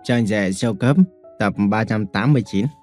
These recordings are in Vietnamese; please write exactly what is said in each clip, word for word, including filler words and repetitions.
Trang rẻ siêu cấp tập ba trăm tám mươi chín.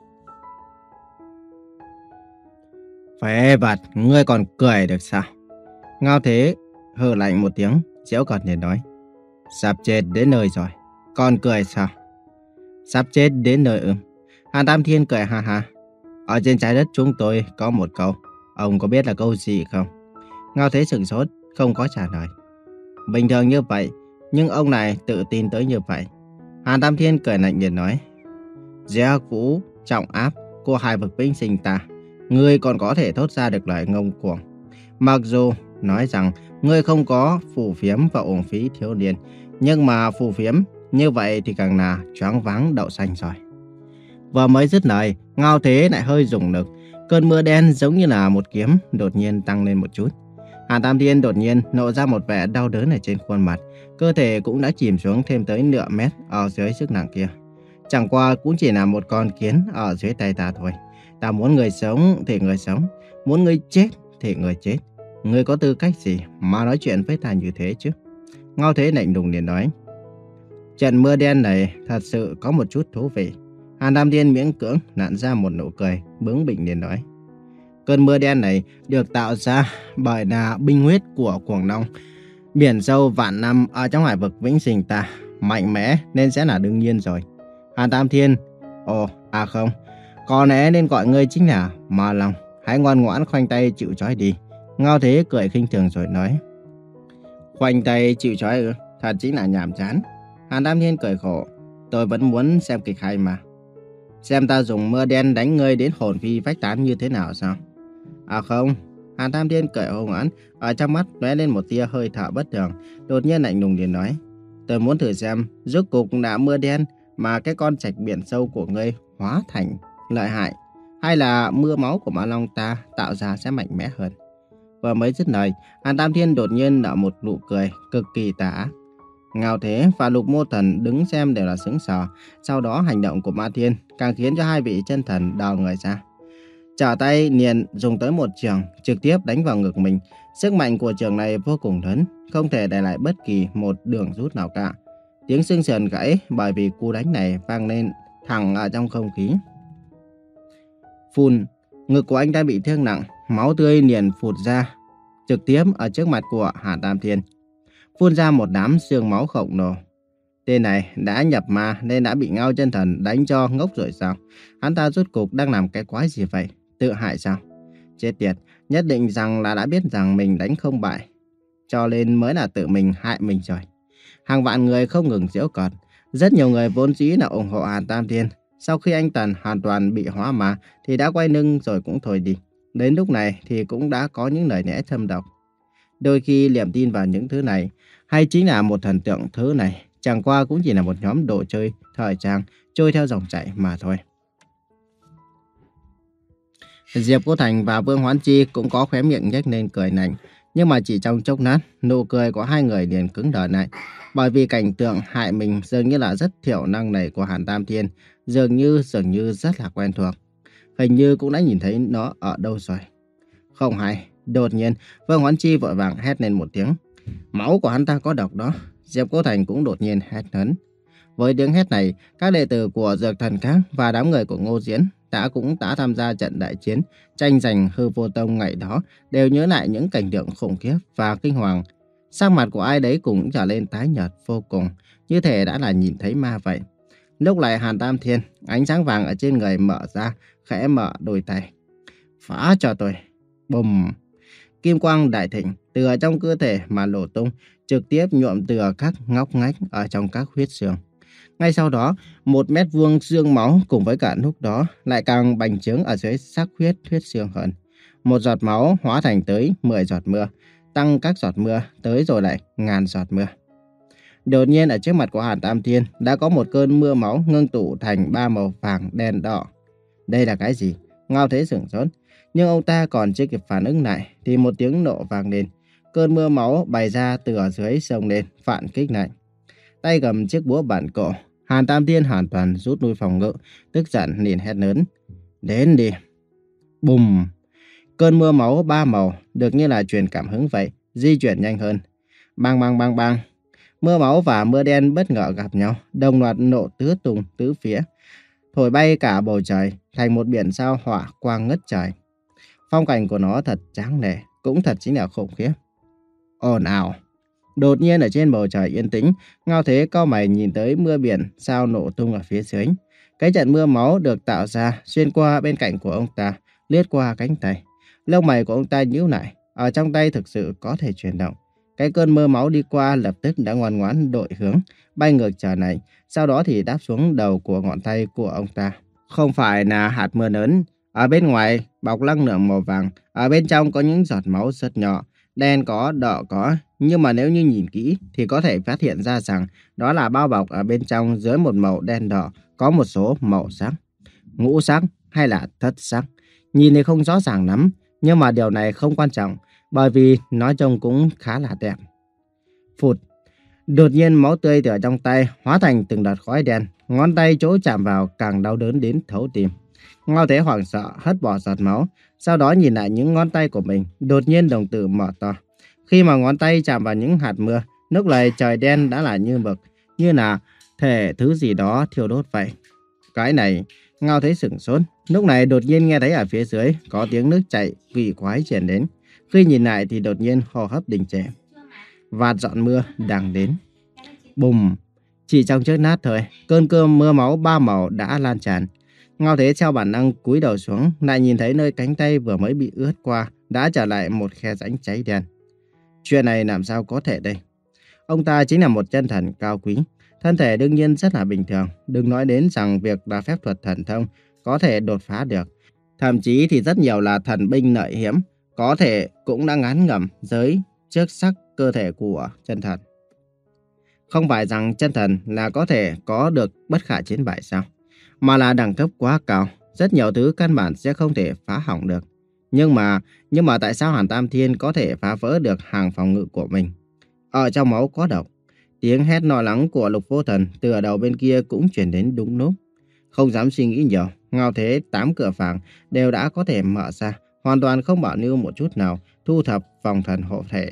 Phế vật, ngươi còn cười được sao? Ngao Thế hừ lạnh một tiếng, giễu cợt để nói. Sắp chết đến nơi rồi, còn cười sao? Sắp chết đến nơi ư? Hàn Tam Thiên cười ha ha. Ở trên trái đất chúng tôi có một câu, ông có biết là câu gì không? Ngao Thế sửng sốt, không có trả lời. Bình thường như vậy, nhưng ông này tự tin tới như vậy. Hàn Tam Thiên cười lạnh để nói. Dưới hắc vũ trọng áp của hai vực vĩnh sinh ta, ngươi còn có thể thốt ra được lời ngông cuồng. Mặc dù nói rằng ngươi không có phù phiếm và uổng phí thiếu niên, nhưng mà phù phiếm như vậy thì càng là choáng váng đậu xanh rồi. Vừa mới dứt lời, Ngao Thế lại hơi rùng nực. Cơn mưa đen giống như là một kiếm đột nhiên tăng lên một chút. Hàn Tam Thiên đột nhiên nộ ra một vẻ đau đớn ở trên khuôn mặt, cơ thể cũng đã chìm xuống thêm tới nửa mét ở dưới sức nặng kia. Chẳng qua cũng chỉ là một con kiến ở dưới tay ta thôi. Ta muốn người sống thì người sống, muốn người chết thì người chết. Ngươi có tư cách gì mà nói chuyện với ta như thế chứ? Ngao Thế lạnh lùng liền nói. Trận mưa đen này thật sự có một chút thú vị. Hàn Tam Thiên miễn cưỡng nặn ra một nụ cười, bướng bỉnh liền nói. Cơn mưa đen này được tạo ra bởi là binh huyết của cuồng long. Biển sâu vạn năm ở trong hải vực vĩnh sinh ta, mạnh mẽ nên sẽ là đương nhiên rồi. Hàn Tam Thiên, ồ, à không, có lẽ nên gọi ngươi chính là Ma Long. Hãy ngoan ngoãn khoanh tay chịu trói đi. Ngao Thế cười khinh thường rồi nói. Khoanh tay chịu trói ư? Thật chính là nhàm chán. Hàn Tam Thiên cười khổ. Tôi vẫn muốn xem kịch hay mà. Xem ta dùng mưa đen đánh ngươi đến hồn phi phách tán như thế nào sao? À không. Hàn Tam Thiên cười hung ác, ở trong mắt lóe lên một tia hơi thở bất thường, đột nhiên lạnh lùng liền nói. Tôi muốn thử xem rốt cục đã mưa đen mà cái con trạch biển sâu của ngươi hóa thành lợi hại, hay là mưa máu của Ma Long ta tạo ra sẽ mạnh mẽ hơn. Vừa mới dứt lời, Hàn Tam Thiên đột nhiên nở một nụ cười cực kỳ tà ác. Ngao Thế và Lục Mô Thần đứng xem đều là sững sờ. Sau đó hành động của Ma Thiên càng khiến cho hai vị chân thần đờ người ra. Trở tay liền dùng tới một trường, trực tiếp đánh vào ngực mình. Sức mạnh của trường này vô cùng lớn, không thể để lại bất kỳ một đường rút nào cả. Tiếng xương sườn gãy bởi vì cú đánh này vang lên thẳng ở trong không khí. Phun, ngực của anh ta bị thương nặng, máu tươi liền phụt ra, trực tiếp ở trước mặt của Hàn Tam Thiên. Phun ra một đám xương máu khổng lồ. Tên này đã nhập ma nên đã bị Ngao chân thần đánh cho ngốc rồi sao? Hắn ta rốt cục đang làm cái quái gì vậy? Tự hại sao? Chết tiệt, nhất định rằng là đã biết rằng mình đánh không bại, cho nên mới là tự mình hại mình rồi. Hàng vạn người không ngừng giễu cợt. Rất nhiều người vốn dĩ là ủng hộ Hàn Tam Thiên. Sau khi anh Tần hoàn toàn bị hóa ma thì đã quay lưng rồi cũng thôi đi. Đến lúc này thì cũng đã có những lời lẽ thâm độc. Đôi khi niềm tin vào những thứ này, hay chính là một thần tượng thứ này, chẳng qua cũng chỉ là một nhóm đồ chơi, thời trang, trôi theo dòng chảy mà thôi. Diệp Cô Thành và Vương Hoán Chi cũng có khóe miệng nhếch lên cười lạnh, nhưng mà chỉ trong chốc lát, nụ cười của hai người liền cứng đờ lại, bởi vì cảnh tượng hại mình dường như là rất thiểu năng này của Hàn Tam Thiên, dường như dường như rất là quen thuộc, hình như cũng đã nhìn thấy nó ở đâu rồi. Không hay, đột nhiên Vương Hoán Chi vội vàng hét lên một tiếng, máu của hắn ta có độc đó. Diệp Cô Thành cũng đột nhiên hét lớn. Với tiếng hét này, các đệ tử của Dược Thần Các và đám người của Ngô Diễn đã cũng đã tham gia trận đại chiến tranh giành Hư Vô Tông ngày đó, đều nhớ lại những cảnh tượng khủng khiếp và kinh hoàng. Sắc mặt của ai đấy cũng trở lên tái nhợt vô cùng, như thể đã là nhìn thấy ma vậy. Lúc này Hàn Tam Thiên, ánh sáng vàng ở trên người mở ra, khẽ mở đôi tay. Phá cho tôi. Bùm. Kim quang đại thịnh từ ở trong cơ thể mà nổ tung, trực tiếp nhuộm từ các ngóc ngách ở trong các huyết xương. Ngay sau đó, một mét vuông xương máu cùng với cả lúc đó lại càng bành trướng ở dưới xác huyết huyết xương hơn. Một giọt máu hóa thành tới mười giọt mưa, tăng các giọt mưa tới rồi lại ngàn giọt mưa. Đột nhiên ở trước mặt của Hàn Tam Thiên đã có một cơn mưa máu ngưng tụ thành ba màu vàng, đen, đỏ. Đây là cái gì? Ngao Thế sửng sốt, nhưng ông ta còn chưa kịp phản ứng lại thì một tiếng nổ vang lên. Cơn mưa máu bày ra từ ở dưới sông lên, phản kích lại. Tay cầm chiếc búa bản cổ, Hàn Tam Thiên hoàn toàn rút lui phòng ngự, tức giận liền hét lớn. Đến đi. Bùm. Cơn mưa máu ba màu được như là truyền cảm hứng vậy, di chuyển nhanh hơn. Bang bang bang bang. Mưa máu và mưa đen bất ngờ gặp nhau, đồng loạt nổ tứ tung tứ phía, thổi bay cả bầu trời thành một biển sao hỏa quang ngất trời. Phong cảnh của nó thật tráng lệ, cũng thật chính là khủng khiếp. Ồn ào. Đột nhiên ở trên bầu trời yên tĩnh, Ngao Thế cau mày nhìn tới mưa biển sao nổ tung ở phía dưới. Cái trận mưa máu được tạo ra xuyên qua bên cạnh của ông ta, lướt qua cánh tay. Lông mày của ông ta nhíu lại, ở trong tay thực sự có thể chuyển động. Cái cơn mưa máu đi qua lập tức đã ngoan ngoãn đổi hướng, bay ngược trở lại, sau đó thì đáp xuống đầu của ngón tay của ông ta. Không phải là hạt mưa lớn, ở bên ngoài bọc năng lượng màu vàng, ở bên trong có những giọt máu rất nhỏ, đen có, đỏ có, nhưng mà nếu như nhìn kỹ thì có thể phát hiện ra rằng đó là bao bọc ở bên trong dưới một màu đen đỏ có một số màu sắc, ngũ sắc hay là thất sắc. Nhìn thì không rõ ràng lắm, nhưng mà điều này không quan trọng, bởi vì nó trông cũng khá là đẹp. Phụt, đột nhiên máu tươi từ trong tay hóa thành từng đợt khói đen, ngón tay chỗ chạm vào càng đau đớn đến thấu tim. Ngao Thế hoảng sợ hất bỏ giọt máu, sau đó nhìn lại những ngón tay của mình, đột nhiên đồng tử mở to. Khi mà ngón tay chạm vào những hạt mưa, lúc này trời đen đã là như mực, như là thể thứ gì đó thiêu đốt vậy. Cái này, Ngao Thế sửng sốt, lúc này đột nhiên nghe thấy ở phía dưới có tiếng nước chảy kỳ quái truyền đến. Khi nhìn lại thì đột nhiên hô hấp đình trệ. Vạt giọt mưa đang đến. Bùm! Chỉ trong chớp nát thôi, cơn cơm mưa máu ba màu đã lan tràn. Ngao Thế theo bản năng cúi đầu xuống, lại nhìn thấy nơi cánh tay vừa mới bị ướt qua đã trở lại một khe rãnh cháy đen. Chuyện này làm sao có thể đây? Ông ta chính là một chân thần cao quý, thân thể đương nhiên rất là bình thường, đừng nói đến rằng việc là phép thuật thần thông có thể đột phá được. Thậm chí thì rất nhiều là thần binh lợi hiếm, có thể cũng đã ngán ngẩm dưới trước sắc cơ thể của chân thần. Không phải rằng chân thần là có thể có được bất khả chiến bại sao? Mà là đẳng cấp quá cao, rất nhiều thứ căn bản sẽ không thể phá hỏng được. Nhưng mà, nhưng mà tại sao Hàn Tam Thiên có thể phá vỡ được hàng phòng ngự của mình? Ở trong máu có độc. Tiếng hét lo lắng của Lục Vô Thần từ ở đầu bên kia cũng truyền đến đúng lúc. Không dám suy nghĩ nhiều, Ngao Thế tám cửa phàng đều đã có thể mở ra, hoàn toàn không bảo lưu một chút nào, thu thập vòng thần hộ thể.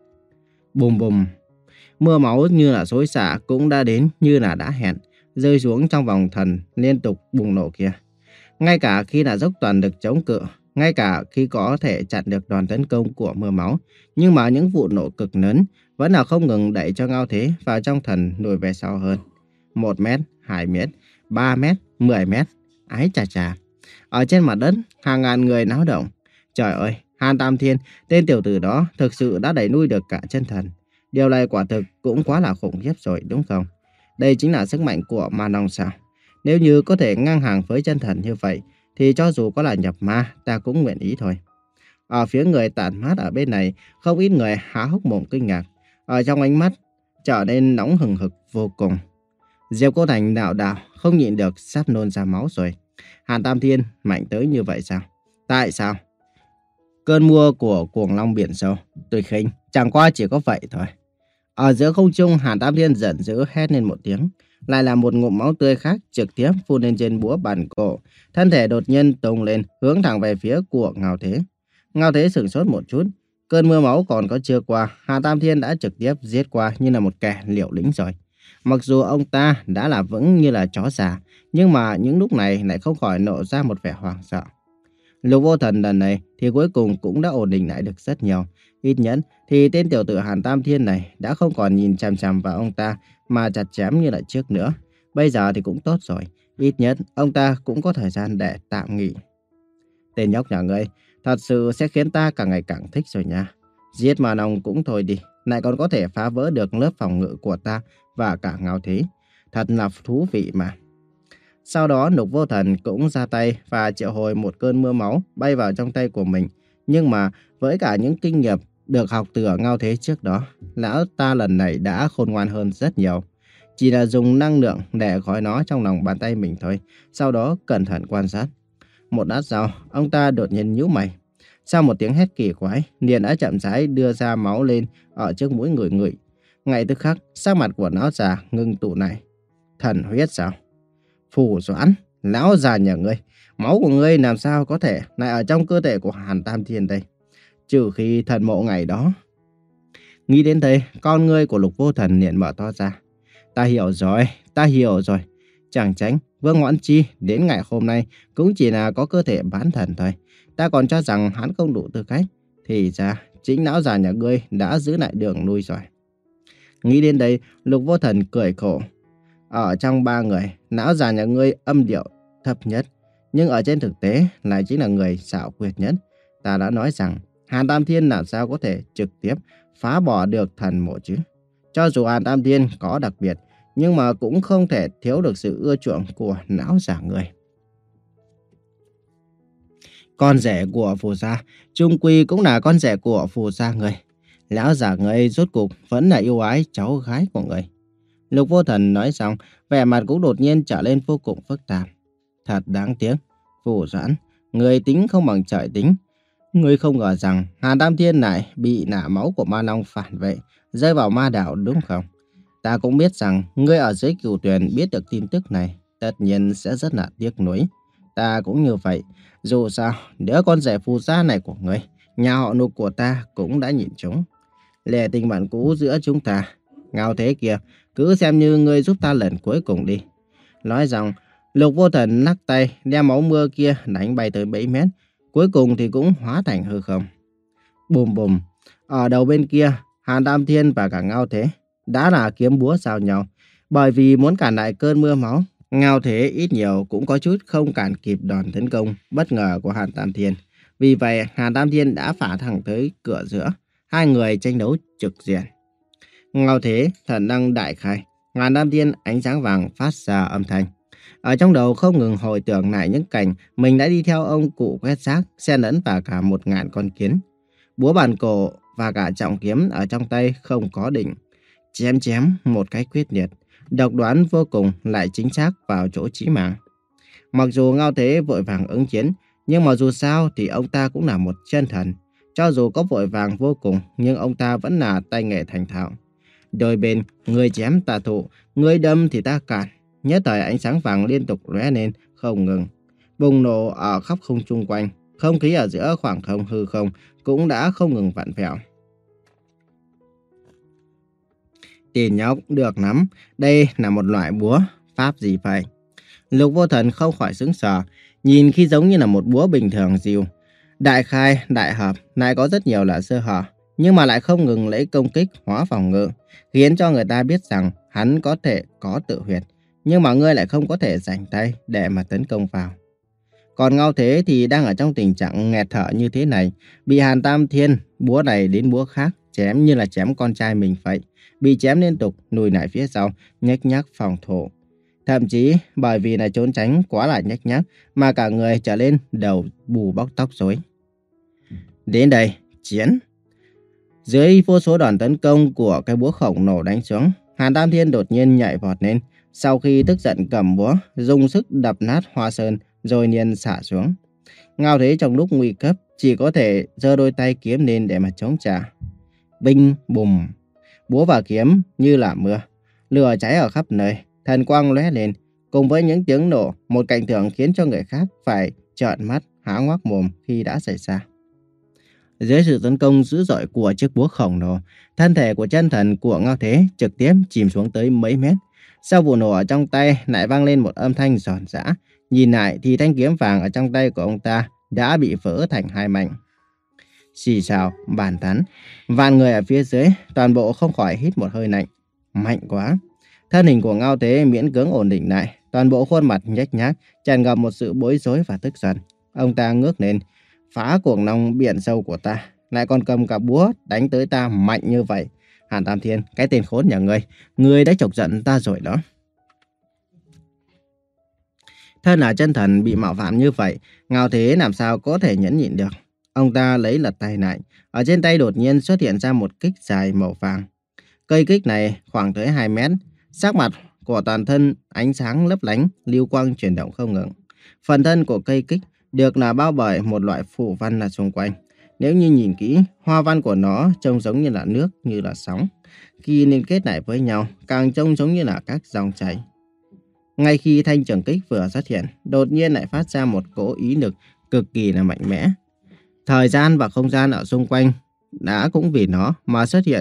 Bùm bùm, mưa máu như là xối xả cũng đã đến như là đã hẹn, rơi xuống trong vòng thần liên tục bùng nổ kia. Ngay cả khi là dốc toàn lực chống cự, ngay cả khi có thể chặn được đòn tấn công của mưa máu, nhưng mà những vụ nổ cực lớn vẫn là không ngừng đẩy cho Ngao Thế vào trong thần lùi về sau hơn. Một mét, hai mét, ba mét, mười mét, ái chà chà. Ở trên mặt đất, hàng ngàn người náo động. Trời ơi, Hàn Tam Thiên, tên tiểu tử đó thực sự đã đẩy nuôi được cả chân thần. Điều này quả thực cũng quá là khủng khiếp rồi đúng không? Đây chính là sức mạnh của ma long sao? Nếu như có thể ngang hàng với chân thần như vậy, thì cho dù có là nhập ma, ta cũng nguyện ý thôi. Ở phía người tản mát ở bên này, không ít người há hốc mồm kinh ngạc. Ở trong ánh mắt, trở nên nóng hừng hực vô cùng. Diệp Cô Thành đạo đạo, không nhịn được sắp nôn ra máu rồi. Hàn Tam Thiên mạnh tới như vậy sao? Tại sao? Cơn mưa của cuồng long biển sâu, tôi khinh, chẳng qua chỉ có vậy thôi. Ở giữa không trung, Hàn Tam Thiên giận dữ hét lên một tiếng. Lại là một ngụm máu tươi khác trực tiếp phun lên trên búa bàn cổ. Thân thể đột nhiên tung lên, hướng thẳng về phía của Ngao Thế. Ngao Thế sửng sốt một chút. Cơn mưa máu còn có chưa qua, Hàn Tam Thiên đã trực tiếp giết qua như là một kẻ liều lĩnh rồi. Mặc dù ông ta đã là vững như là chó già, nhưng mà những lúc này lại không khỏi nộ ra một vẻ hoảng sợ. Lục Vô Thần lần này thì cuối cùng cũng đã ổn định lại được rất nhiều. Ít nhất thì tên tiểu tử Hàn Tam Thiên này đã không còn nhìn chằm chằm vào ông ta mà chặt chém như là trước nữa. Bây giờ thì cũng tốt rồi, ít nhất ông ta cũng có thời gian để tạm nghỉ. Tên nhóc nhà ngươi thật sự sẽ khiến ta càng ngày càng thích rồi nha. Giết mà nòng cũng thôi đi, lại còn có thể phá vỡ được lớp phòng ngự của ta và cả Ngao Thế. Thật là thú vị mà. Sau đó Lục Vô Thần cũng ra tay và triệu hồi một cơn mưa máu bay vào trong tay của mình. Nhưng mà với cả những kinh nghiệm được học từ ở Ngao Thế trước đó, lão ta lần này đã khôn ngoan hơn rất nhiều. Chỉ là dùng năng lượng để gói nó trong lòng bàn tay mình thôi. Sau đó cẩn thận quan sát. Một lát sau, ông ta đột nhiên nhíu mày. Sau một tiếng hét kỳ quái, liền đã chậm rãi đưa ra máu lên ở trước mũi người người. Ngay tức khắc, sắc mặt của lão già ngưng tụ này. Thần huyết sao? Phù Doãn, lão già nhà ngươi, máu của ngươi làm sao có thể lại ở trong cơ thể của Hàn Tam Thiên đây? Trừ khi thần mộ ngày đó. Nghĩ đến đây, con ngươi của Lục Vô Thần liền mở to ra. Ta hiểu rồi, ta hiểu rồi. Chẳng tránh, Vương Ngoãn Chi đến ngày hôm nay cũng chỉ là có cơ thể bán thần thôi. Ta còn cho rằng hắn không đủ tư cách. Thì ra, chính lão già nhà ngươi đã giữ lại đường lui rồi. Nghĩ đến đây, Lục Vô Thần cười khổ. Ở trong ba người, lão già nhà ngươi âm điệu thấp nhất. Nhưng ở trên thực tế lại chính là người xảo quyệt nhất. Ta đã nói rằng, Hàn Tam Thiên làm sao có thể trực tiếp phá bỏ được thần mộ chứ. Cho dù Hàn Tam Thiên có đặc biệt, nhưng mà cũng không thể thiếu được sự ưa chuộng của lão giả người. Con rể của phù gia, chung quy cũng là con rể của phù gia người. Lão giả người rốt cục vẫn là yêu ái cháu gái của người. Lục Vô Thần nói xong, vẻ mặt cũng đột nhiên trở lên vô cùng phức tạp. Thật đáng tiếc, Phù Doãn, người tính không bằng trời tính. Ngươi không ngờ rằng Hàn Tam Thiên này bị nả máu của ma long phản vệ, rơi vào ma đạo đúng không? Ta cũng biết rằng ngươi ở dưới Cửu Tuyền biết được tin tức này, tất nhiên sẽ rất là tiếc nuối. Ta cũng như vậy, dù sao, đứa con rể phù gia này của ngươi, nhà họ Lục của ta cũng đã nhìn chúng. Lẽ tình bạn cũ giữa chúng ta, Ngao Thế kia, cứ xem như ngươi giúp ta lần cuối cùng đi. Nói rằng, Lục Vô Thần lắc tay đem máu mưa kia đánh bay tới bảy mét, cuối cùng thì cũng hóa thành hư không. Bùm bùm, ở đầu bên kia, Hàn Tam Thiên và cả Ngao Thế đã là kiếm búa giao nhau, bởi vì muốn cản lại cơn mưa máu. Ngao Thế ít nhiều cũng có chút không cản kịp đòn tấn công bất ngờ của Hàn Tam Thiên. Vì vậy, Hàn Tam Thiên đã phả thẳng tới cửa giữa, hai người tranh đấu trực diện. Ngao Thế thần năng đại khai, Hàn Tam Thiên ánh sáng vàng phát ra âm thanh. Ở trong đầu không ngừng hồi tưởng lại những cảnh mình đã đi theo ông cụ quét rác, xen lẫn vào cả một ngàn con kiến. Búa bàn cổ và cả trọng kiếm ở trong tay không có đỉnh. Chém chém một cách quyết liệt, độc đoán vô cùng lại chính xác vào chỗ chí mạng. Mặc dù Ngao Thế vội vàng ứng chiến, nhưng mà dù sao thì ông ta cũng là một chân thần. Cho dù có vội vàng vô cùng, nhưng ông ta vẫn là tay nghề thành thạo. Đôi bên, người chém ta thụ, người đâm thì ta cản. Nhất thời ánh sáng vàng liên tục lóe lên, không ngừng. Bùng nổ ở khắp không trung quanh, không khí ở giữa khoảng không hư không cũng đã không ngừng vặn vẹo. Tiền nhóc được lắm, đây là một loại búa, pháp gì vậy? Lục Vô Thần không khỏi sững sờ, nhìn khi giống như là một búa bình thường dịu. Đại khai, đại hợp, lại có rất nhiều là sơ hở, nhưng mà lại không ngừng lấy công kích hóa phòng ngự, khiến cho người ta biết rằng hắn có thể có tự huyệt, nhưng mà ngươi lại không có thể rảnh tay để mà tấn công vào. Còn Ngao Thế thì đang ở trong tình trạng nghẹt thở như thế này, bị Hàn Tam Thiên búa này đến búa khác chém như là chém con trai mình vậy, bị chém liên tục lùi lại phía sau, nhếch nhác phòng thủ. Thậm chí bởi vì là trốn tránh quá là nhếch nhác mà cả người trở lên đầu bù bóc tóc rối. Đến đây, chiến! Dưới vô số đòn tấn công của cái búa khổng lồ đánh xuống, Hàn Tam Thiên đột nhiên nhảy vọt lên. Sau khi tức giận cầm búa, dùng sức đập nát hoa sơn rồi liền xả xuống. Ngao Thế trong lúc nguy cấp chỉ có thể giơ đôi tay kiếm lên để mà chống trả. Binh bùm, búa và kiếm như là mưa, lửa cháy ở khắp nơi, thần quang lóe lên, cùng với những tiếng nổ, một cảnh tượng khiến cho người khác phải trợn mắt há ngoác mồm khi đã xảy ra. Dưới sự tấn công dữ dội của chiếc búa khổng lồ, thân thể của chân thần của Ngao Thế trực tiếp chìm xuống tới mấy mét. Sau vụ nổ ở trong tay lại vang lên một âm thanh giòn giã. Nhìn lại thì thanh kiếm vàng ở trong tay của ông ta đã bị vỡ thành hai mảnh. Xì xào, bàn tán. Vạn người ở phía dưới toàn bộ không khỏi hít một hơi lạnh. Mạnh quá. Thân hình của Ngao Thế miễn cưỡng ổn định lại. Toàn bộ khuôn mặt nhếch nhác, tràn ngập một sự bối rối và tức giận. Ông ta ngước lên. Phá cuồng long biển sâu của ta. Lại còn cầm cả búa đánh tới ta mạnh như vậy. Hàn Tam Thiên, cái tên khốn nhà ngươi, ngươi đã chọc giận ta rồi đó. Thân là chân thần bị mạo phạm như vậy, Ngao Thế làm sao có thể nhẫn nhịn được. Ông ta lấy lật tay lại, ở trên tay đột nhiên xuất hiện ra một kích dài màu vàng. Cây kích này khoảng tới hai mét, sắc mặt của toàn thân ánh sáng lấp lánh, lưu quang chuyển động không ngừng. Phần thân của cây kích được là bao bởi một loại phù văn là xung quanh. Nếu như nhìn kỹ, hoa văn của nó trông giống như là nước, như là sóng. Khi liên kết lại với nhau, càng trông giống như là các dòng chảy. Ngay khi thanh trường kích vừa xuất hiện, đột nhiên lại phát ra một cỗ ý lực cực kỳ là mạnh mẽ. Thời gian và không gian ở xung quanh đã cũng vì nó mà xuất hiện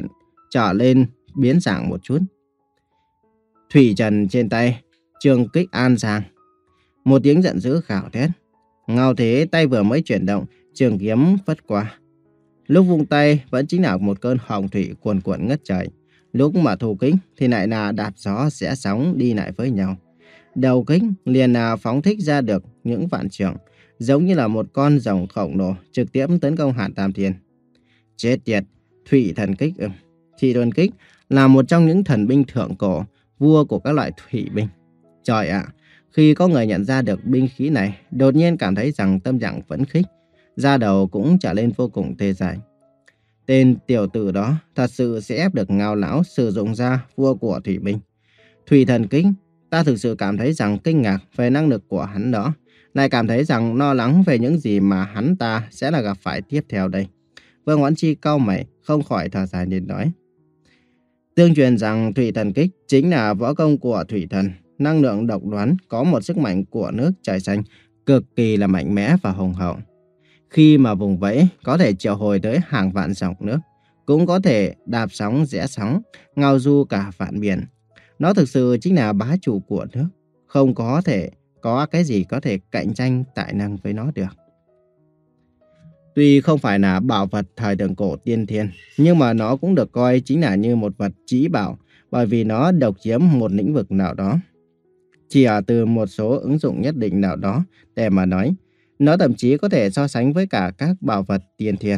trở lên biến dạng một chút. Thủy trần trên tay, trường kích an giang. Một tiếng giận dữ gào thét. Ngao Thế tay vừa mới chuyển động, trường kiếm phất qua. Lúc vung tay vẫn chính là một cơn hồng thủy cuồn cuộn ngất trời. Lúc mà thu kích thì lại là đạp gió sẽ sóng đi lại với nhau. Đầu kích liền là phóng thích ra được những vạn trường, giống như là một con rồng khổng lồ trực tiếp tấn công Hàn Tam Thiên. Chết tiệt, thủy thần kích ư? Thủy thần kích là một trong những thần binh thượng cổ, vua của các loại thủy binh. Trời ạ, khi có người nhận ra được binh khí này, đột nhiên cảm thấy rằng tâm trạng phấn khích, da đầu cũng trở lên vô cùng tê dại. Tên tiểu tử đó thật sự sẽ ép được Ngao lão sử dụng ra vua của thủy binh. Thủy thần kích, ta thực sự cảm thấy rằng kinh ngạc về năng lực của hắn đó, lại cảm thấy rằng lo lắng về những gì mà hắn ta sẽ là gặp phải tiếp theo đây. Vương Oãn Chi cau mày, không khỏi thở dài nên nói. Tương truyền rằng thủy thần kích chính là võ công của thủy thần, năng lượng độc đoán, có một sức mạnh của nước trời xanh cực kỳ là mạnh mẽ và hùng hậu. Khi mà vùng vẫy có thể triệu hồi tới hàng vạn dòng nước, cũng có thể đạp sóng rẽ sóng, ngao du cả vạn biển. Nó thực sự chính là bá chủ của nước, không có thể có cái gì có thể cạnh tranh tài năng với nó được. Tuy không phải là bảo vật thời thượng cổ tiên thiên, nhưng mà nó cũng được coi chính là như một vật chí bảo, bởi vì nó độc chiếm một lĩnh vực nào đó. Chỉ ở từ một số ứng dụng nhất định nào đó để mà nói, nó thậm chí có thể so sánh với cả các bảo vật tiên thiên.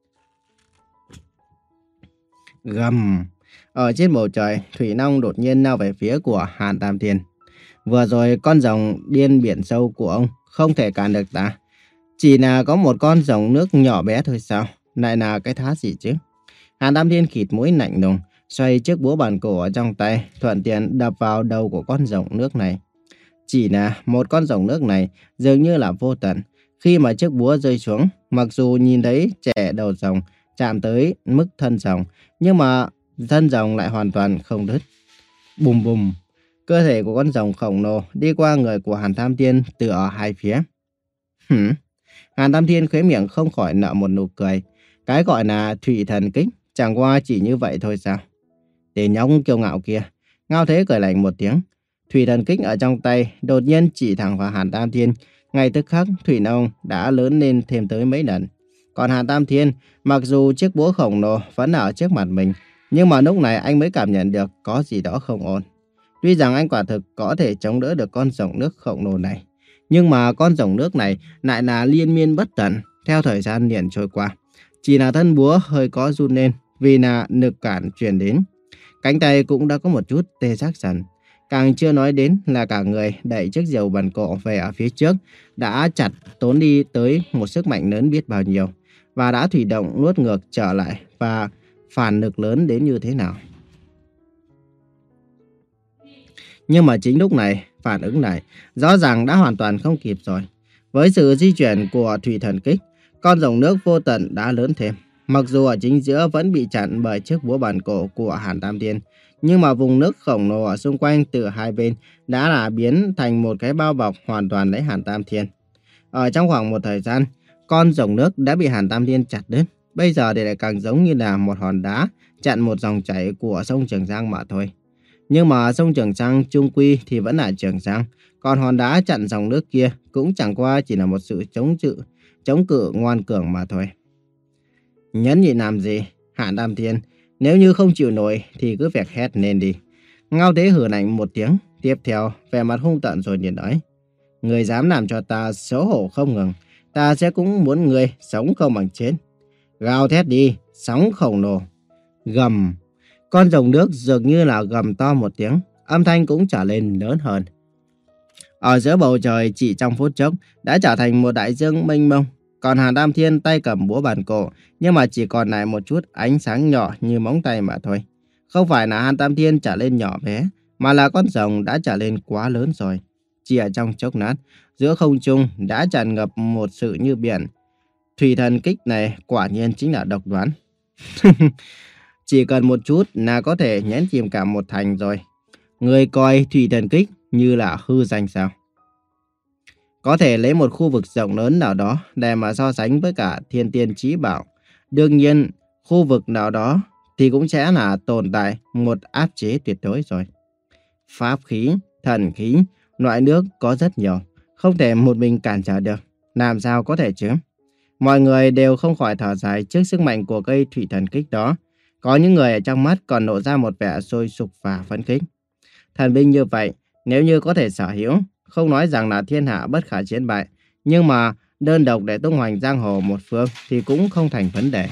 Gầm! Ở trên bầu trời, Thủy Long đột nhiên lao về phía của Hàn Tam Thiên. Vừa rồi con rồng điên biển sâu của ông không thể cản được ta. Chỉ là có một con rồng nước nhỏ bé thôi sao? Lại là cái thá gì chứ? Hàn Tam Thiên khịt mũi lạnh lùng, xoay chiếc búa bàn cổ ở trong tay, thuận tiện đập vào đầu của con rồng nước này. Chỉ là một con rồng nước này dường như là vô tận. Khi mà chiếc búa rơi xuống, mặc dù nhìn thấy trẻ đầu rồng chạm tới mức thân rồng, nhưng mà thân rồng lại hoàn toàn không đứt. Bùm bùm, cơ thể của con rồng khổng lồ đi qua người của Hàn Tam Thiên từ ở hai phía. Hửm? Hàn Tam Thiên khóe miệng không khỏi nở một nụ cười. Cái gọi là thủy thần kích chẳng qua chỉ như vậy thôi sao? Tên nhóc kiêu ngạo kia. Ngao Thế cười lạnh một tiếng. Thủy thần kích ở trong tay đột nhiên chỉ thẳng vào Hàn Tam Thiên. Ngay tức khắc Thủy Nông đã lớn lên thêm tới mấy lần. Còn Hàn Tam Thiên, mặc dù chiếc búa khổng lồ vẫn ở trước mặt mình, nhưng mà lúc này anh mới cảm nhận được có gì đó không ổn. Tuy rằng anh quả thực có thể chống đỡ được con rồng nước khổng lồ này, nhưng mà con rồng nước này lại là liên miên bất tận theo thời gian liền trôi qua. Chỉ là thân búa hơi có run lên vì là lực cản truyền đến. Cánh tay cũng đã có một chút tê rắc dần. Càng chưa nói đến là cả người đẩy chiếc diều bàn cổ về ở phía trước đã chặt tốn đi tới một sức mạnh lớn biết bao nhiêu, và đã thủy động nuốt ngược trở lại và phản lực lớn đến như thế nào. Nhưng mà chính lúc này, phản ứng này rõ ràng đã hoàn toàn không kịp rồi. Với sự di chuyển của thủy thần kích, con rồng nước vô tận đã lớn thêm. Mặc dù ở chính giữa vẫn bị chặn bởi chiếc búa bàn cổ của Hàn Tam Thiên, nhưng mà vùng nước khổng lồ ở xung quanh từ hai bên đã là biến thành một cái bao bọc hoàn toàn lấy Hàn Tam Thiên. Ở trong khoảng một thời gian, con rồng nước đã bị Hàn Tam Thiên chặt đứt. Bây giờ thì lại càng giống như là một hòn đá chặn một dòng chảy của sông Trường Giang mà thôi. Nhưng mà sông Trường Giang chung quy thì vẫn là Trường Giang, còn hòn đá chặn dòng nước kia cũng chẳng qua chỉ là một sự chống cự, chống cự ngoan cường mà thôi. Nhẫn nhịn làm gì, Hàn Tam Thiên? Nếu như không chịu nổi thì cứ việc hét lên đi. Ngao Thế hừ lạnh một tiếng, tiếp theo vẻ mặt hung tợn rồi liền nói: Người dám làm cho ta xấu hổ không ngừng, ta sẽ cũng muốn người sống không bằng chết. Gào thét đi, sóng khổng lồ. Gầm. Con rồng nước dường như là gầm to một tiếng, âm thanh cũng trở lên lớn hơn. Ở giữa bầu trời chỉ trong phút chốc đã trở thành một đại dương mênh mông. Còn Hàn Tam Thiên tay cầm búa bàn cổ, nhưng mà chỉ còn lại một chút ánh sáng nhỏ như móng tay mà thôi. Không phải là Hàn Tam Thiên trở lên nhỏ bé, mà là con rồng đã trở lên quá lớn rồi. Chỉ ở trong chốc lát, giữa không trung đã tràn ngập một sự như biển. Thủy thần kích này quả nhiên chính là độc đoán. Chỉ cần một chút là có thể nhấn chìm cả một thành rồi. Người coi thủy thần kích như là hư danh sao? Có thể lấy một khu vực rộng lớn nào đó để mà so sánh với cả thiên tiên chí bảo. Đương nhiên, khu vực nào đó thì cũng sẽ là tồn tại một áp chế tuyệt đối rồi. Pháp khí, thần khí, loại nước có rất nhiều, không thể một mình cản trở được, làm sao có thể chứ? Mọi người đều không khỏi thở dài trước sức mạnh của cây thủy thần kích đó. Có những người ở trong mắt còn lộ ra một vẻ sôi sục và phấn khích. Thần binh như vậy, nếu như có thể sở hữu, không nói rằng là thiên hạ bất khả chiến bại, nhưng mà đơn độc để tung hoành giang hồ một phương thì cũng không thành vấn đề.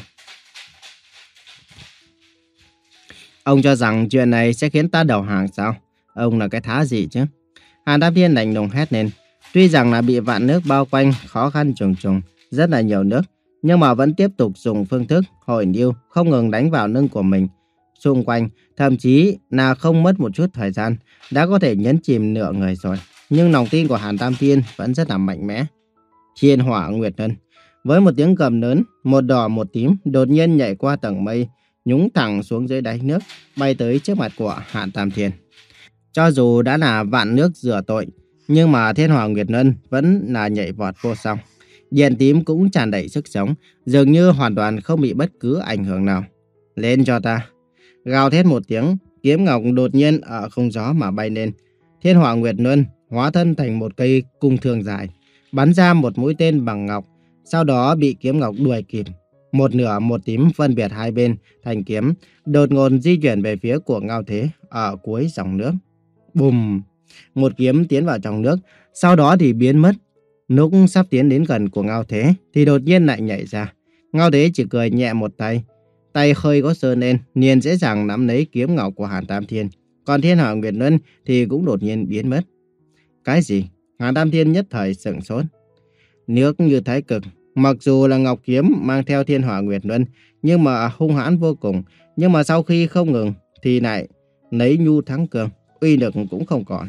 Ông cho rằng chuyện này sẽ khiến ta đầu hàng sao? Ông là cái thá gì chứ? Hàn Tam Thiên lạnh lùng hét lên. Tuy rằng là bị vạn nước bao quanh, khó khăn trùng trùng, rất là nhiều nước, nhưng mà vẫn tiếp tục dùng phương thức hồi lưu không ngừng đánh vào lưng của mình. Xung quanh, thậm chí là không mất một chút thời gian, đã có thể nhấn chìm nửa người rồi. Nhưng lòng tin của Hàn Tam Thiên vẫn rất là mạnh mẽ. Thiên Hỏa Nguyệt Ngân, với một tiếng gầm lớn, một đỏ một tím đột nhiên nhảy qua tầng mây, nhúng thẳng xuống dưới đáy nước, bay tới trước mặt của Hàn Tam Thiên. Cho dù đã là vạn nước rửa tội, nhưng mà Thiên Hỏa Nguyệt Ngân vẫn là nhảy vọt vô song. Điện tím cũng tràn đầy sức sống, dường như hoàn toàn không bị bất cứ ảnh hưởng nào. Lên cho ta! Gào thét một tiếng, kiếm ngọc đột nhiên ở không gió mà bay lên. Thiên Hỏa Nguyệt Ngân hóa thân thành một cây cung thương dài, bắn ra một mũi tên bằng ngọc, sau đó bị kiếm ngọc đuổi kịp. Một nửa một tím phân biệt hai bên, thành kiếm, đột ngột di chuyển về phía của Ngao Thế ở cuối dòng nước. Bùm! Một kiếm tiến vào trong nước, sau đó thì biến mất. Lúc sắp tiến đến gần của Ngao Thế thì đột nhiên lại nhảy ra. Ngao Thế chỉ cười nhẹ một tay, tay khơi có sơn lên, liền dễ dàng nắm lấy kiếm ngọc của Hàn Tam Thiên. Còn Thiên Hỏa Nguyệt Ngân thì cũng đột nhiên biến mất. Cái gì? Hàn Tam Thiên nhất thời sửng sốt. Nước như thái cực, mặc dù là ngọc kiếm mang theo Thiên Hỏa Nguyệt Ngân, nhưng mà hung hãn vô cùng. Nhưng mà sau khi không ngừng thì lại lấy nhu thắng cường, uy lực cũng không còn.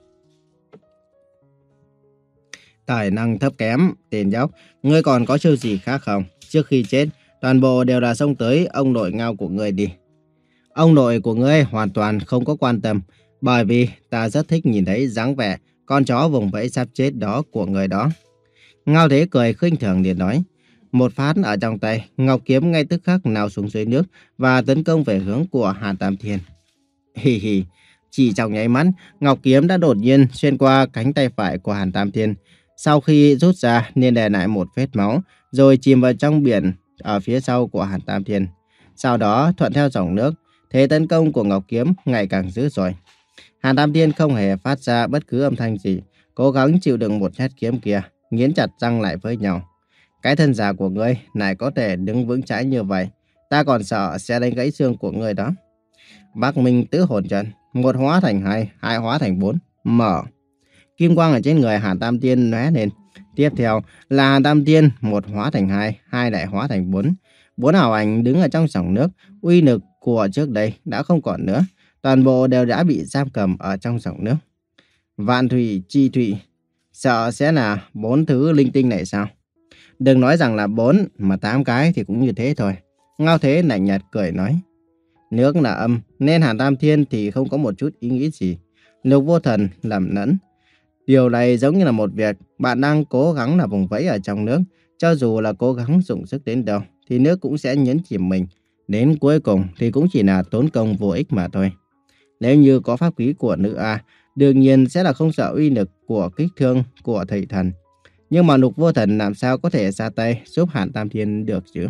Tài năng thấp kém, tên nhóc, ngươi còn có chiêu gì khác không? Trước khi chết, toàn bộ đều là xông tới ông nội Ngao của ngươi đi. Ông nội của ngươi hoàn toàn không có quan tâm, bởi vì ta rất thích nhìn thấy dáng vẻ con chó vùng vẫy sắp chết đó của người đó. Ngao Thế cười khinh thường liền nói. Một phát ở trong tay, ngọc kiếm ngay tức khắc nào xuống dưới nước và tấn công về hướng của Hàn Tam Thiên. Hi hi, chỉ trong nháy mắt, ngọc kiếm đã đột nhiên xuyên qua cánh tay phải của Hàn Tam Thiên. Sau khi rút ra, liền để lại một vết máu, rồi chìm vào trong biển ở phía sau của Hàn Tam Thiên. Sau đó, thuận theo dòng nước, thế tấn công của ngọc kiếm ngày càng dữ dội. Hàn Tam Thiên không hề phát ra bất cứ âm thanh gì, cố gắng chịu đựng một nhát kiếm kia, nghiến chặt răng lại với nhau. Cái thân già của ngươi lại có thể đứng vững chãi như vậy, ta còn sợ sẽ đánh gãy xương của ngươi đó. Bắc Minh tứ hồn trận, một hóa thành hai, hai hóa thành bốn, mở. Kim quang ở trên người Hàn Tam Thiên lóe lên. Tiếp theo là Hàn Tam Thiên một hóa thành hai, hai lại hóa thành bốn. Bốn ảo ảnh đứng ở trong dòng nước, uy lực của trước đây đã không còn nữa, toàn bộ đều đã bị giam cầm ở trong dòng nước. Vạn thủy chi thủy, sợ sẽ là bốn thứ linh tinh này sao? Đừng nói rằng là bốn, mà tám cái thì cũng như thế thôi. Ngao Thế lạnh nhạt cười nói. Nước là âm, nên Hàn Tam Thiên thì không có một chút ý nghĩ gì. Lục Vô Thần lẩm lẫn. Điều này giống như là một việc bạn đang cố gắng là vùng vẫy ở trong nước. Cho dù là cố gắng dùng sức đến đâu, thì nước cũng sẽ nhấn chìm mình. Đến cuối cùng thì cũng chỉ là tốn công vô ích mà thôi. Nếu như có pháp khí của nữ A, đương nhiên sẽ là không sợ uy lực của kích thương của thầy thần. Nhưng mà Lục Vô Thần làm sao có thể ra tay giúp Hàn Tam Thiên được chứ?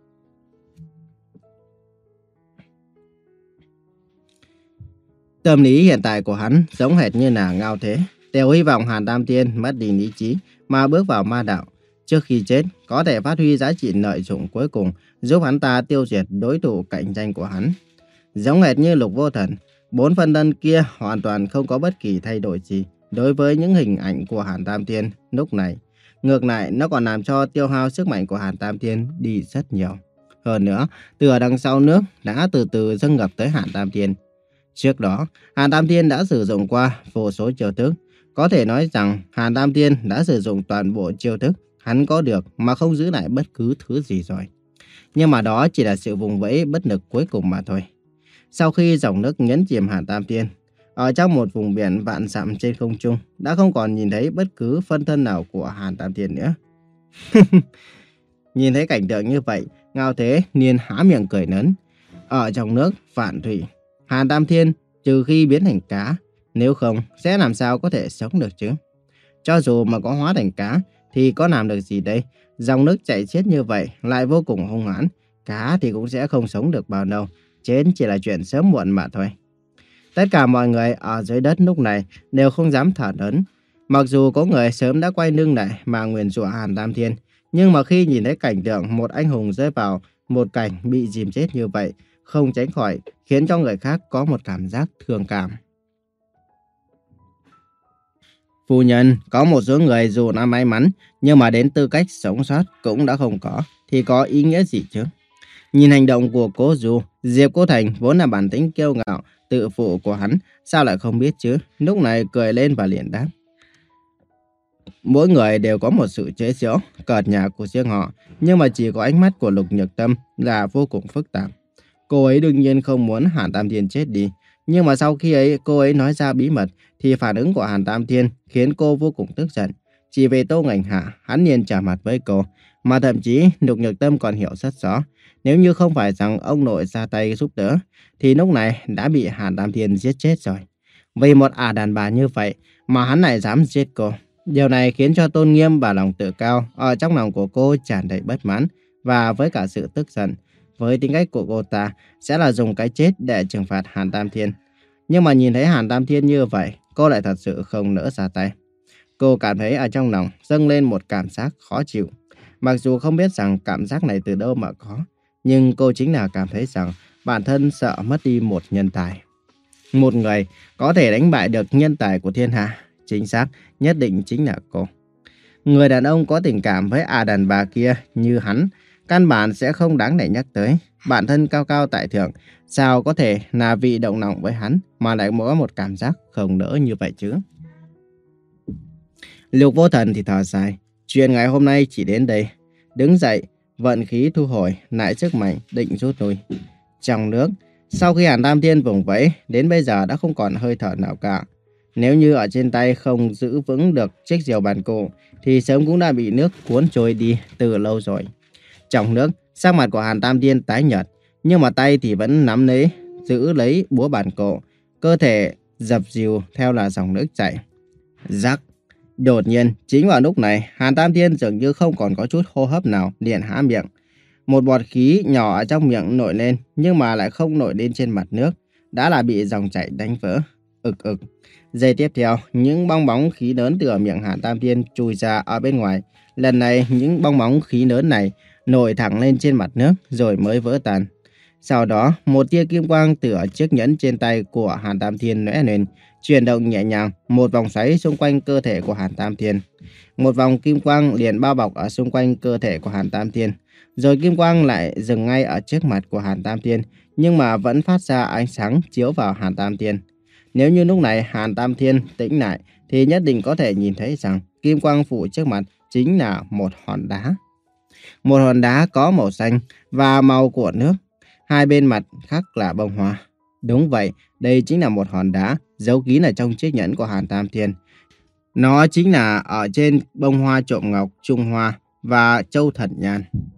Tâm lý hiện tại của hắn giống hệt như là Ngao Thế, đều hy vọng Hàn Tam Thiên mất đi lý trí mà bước vào ma đạo. Trước khi chết, có thể phát huy giá trị lợi dụng cuối cùng, giúp hắn ta tiêu diệt đối thủ cạnh tranh của hắn. Giống hệt như Lục Vô Thần, bốn phân thân kia hoàn toàn không có bất kỳ thay đổi gì đối với những hình ảnh của Hàn Tam Thiên lúc này. Ngược lại, nó còn làm cho tiêu hao sức mạnh của Hàn Tam Thiên đi rất nhiều. Hơn nữa, từ ở đằng sau nước đã từ từ dâng ngập tới Hàn Tam Thiên. Trước đó, Hàn Tam Thiên đã sử dụng qua vô số chiêu thức. Có thể nói rằng Hàn Tam Thiên đã sử dụng toàn bộ chiêu thức hắn có được mà không giữ lại bất cứ thứ gì rồi. Nhưng mà đó chỉ là sự vùng vẫy bất lực cuối cùng mà thôi. Sau khi dòng nước nhấn chìm Hàn Tam Thiên, ở trong một vùng biển vạn dặm trên không trung, đã không còn nhìn thấy bất cứ phân thân nào của Hàn Tam Thiên nữa. Nhìn thấy cảnh tượng như vậy, Ngao Thế liền há miệng cười lớn. ở trong nước phản thủy. Hàn Tam Thiên trừ khi biến thành cá, nếu không sẽ làm sao có thể sống được chứ? Cho dù mà có hóa thành cá thì có làm được gì đây? Dòng nước chảy xiết như vậy lại vô cùng hung hãn, cá thì cũng sẽ không sống được bao lâu, chết chỉ là chuyện sớm muộn mà thôi. Tất cả mọi người ở dưới đất lúc này đều không dám thở lớn. Mặc dù có người sớm đã quay lưng lại mà nguyền rủa Hàn Tam Thiên, nhưng mà khi nhìn thấy cảnh tượng một anh hùng rơi vào một cảnh bị dìm chết như vậy, không tránh khỏi khiến cho người khác có một cảm giác thương cảm. Phu nhân, có một số người dù đã may mắn, nhưng mà đến tư cách sống sót cũng đã không có, thì có ý nghĩa gì chứ? Nhìn hành động của Cố Du, Diệp Cô Thành vốn là bản tính kiêu ngạo, tự phụ của hắn, sao lại không biết chứ? Lúc này cười lên và liền đáp. Mỗi người đều có một sự chế giễu, cợt nhả của riêng họ, nhưng mà chỉ có ánh mắt của Lục Nhược Tâm là vô cùng phức tạp. Cô ấy đương nhiên không muốn Hàn Tam Thiên chết đi, nhưng mà sau khi ấy cô ấy nói ra bí mật thì phản ứng của Hàn Tam Thiên khiến cô vô cùng tức giận. Chỉ về Tô Ngành Hạ, hắn liền trả mặt với cô, mà thậm chí Lục Nhược Tâm còn hiểu rất rõ, nếu như không phải rằng ông nội ra tay giúp đỡ, thì lúc này đã bị Hàn Tam Thiên giết chết rồi. Vì một ả đàn bà như vậy mà hắn lại dám giết cô. Điều này khiến cho tôn nghiêm và lòng tự cao ở trong lòng của cô tràn đầy bất mãn và với cả sự tức giận. Với tính cách của cô ta sẽ là dùng cái chết để trừng phạt Hàn Tam Thiên. Nhưng mà nhìn thấy Hàn Tam Thiên như vậy, cô lại thật sự không nỡ ra tay. Cô cảm thấy ở trong lòng dâng lên một cảm giác khó chịu. Mặc dù không biết rằng cảm giác này từ đâu mà có, nhưng cô chính là cảm thấy rằng bản thân sợ mất đi một nhân tài. Một người có thể đánh bại được nhân tài của thiên hạ, chính xác nhất định chính là cô. Người đàn ông có tình cảm với à đàn bà kia như hắn, căn bản sẽ không đáng để nhắc tới. Bản thân cao cao tại thượng, sao có thể là vị động lòng với hắn mà lại có một cảm giác không nỡ như vậy chứ? Lục Vô Thần thì thở dài, chuyện ngày hôm nay chỉ đến đây. Đứng dậy, vận khí thu hồi, lại sức mạnh định rút lui. Trong nước, sau khi Hàn Tam Thiên vùng vẫy, đến bây giờ đã không còn hơi thở nào cả. Nếu như ở trên tay không giữ vững được chiếc diều bàn cổ, thì sớm cũng đã bị nước cuốn trôi đi từ lâu rồi. Trong nước, sắc mặt của Hàn Tam Thiên tái nhợt, nhưng mà tay thì vẫn nắm lấy, giữ lấy búa bàn cổ, cơ thể dập dìu theo là dòng nước chảy. Rắc. Đột nhiên, chính vào lúc này, Hàn Tam Thiên dường như không còn có chút hô hấp nào, liền há miệng. Một bọt khí nhỏ ở trong miệng nổi lên, nhưng mà lại không nổi lên trên mặt nước, đã là bị dòng chảy đánh vỡ. Ực ực. Giây tiếp theo, những bong bóng khí lớn từ miệng Hàn Tam Thiên chui ra ở bên ngoài. Lần này, những bong bóng khí lớn này nổi thẳng lên trên mặt nước rồi mới vỡ tan. Sau đó, một tia kim quang từ ở chiếc nhẫn trên tay của Hàn Tam Thiên lóe lên, chuyển động nhẹ nhàng một vòng xoáy xung quanh cơ thể của Hàn Tam Thiên. Một vòng kim quang liền bao bọc ở xung quanh cơ thể của Hàn Tam Thiên. Rồi kim quang lại dừng ngay ở trước mặt của Hàn Tam Thiên, nhưng mà vẫn phát ra ánh sáng chiếu vào Hàn Tam Thiên. Nếu như lúc này Hàn Tam Thiên tĩnh lại thì nhất định có thể nhìn thấy rằng kim quang phủ trước mặt chính là một hòn đá. Một hòn đá có màu xanh và màu của nước, hai bên mặt khắc là bông hoa. Đúng vậy, đây chính là một hòn đá giấu kín ở trong chiếc nhẫn của Hàn Tam Thiên. Nó chính là ở trên bông hoa trộm ngọc, trung hoa và châu thần nhan.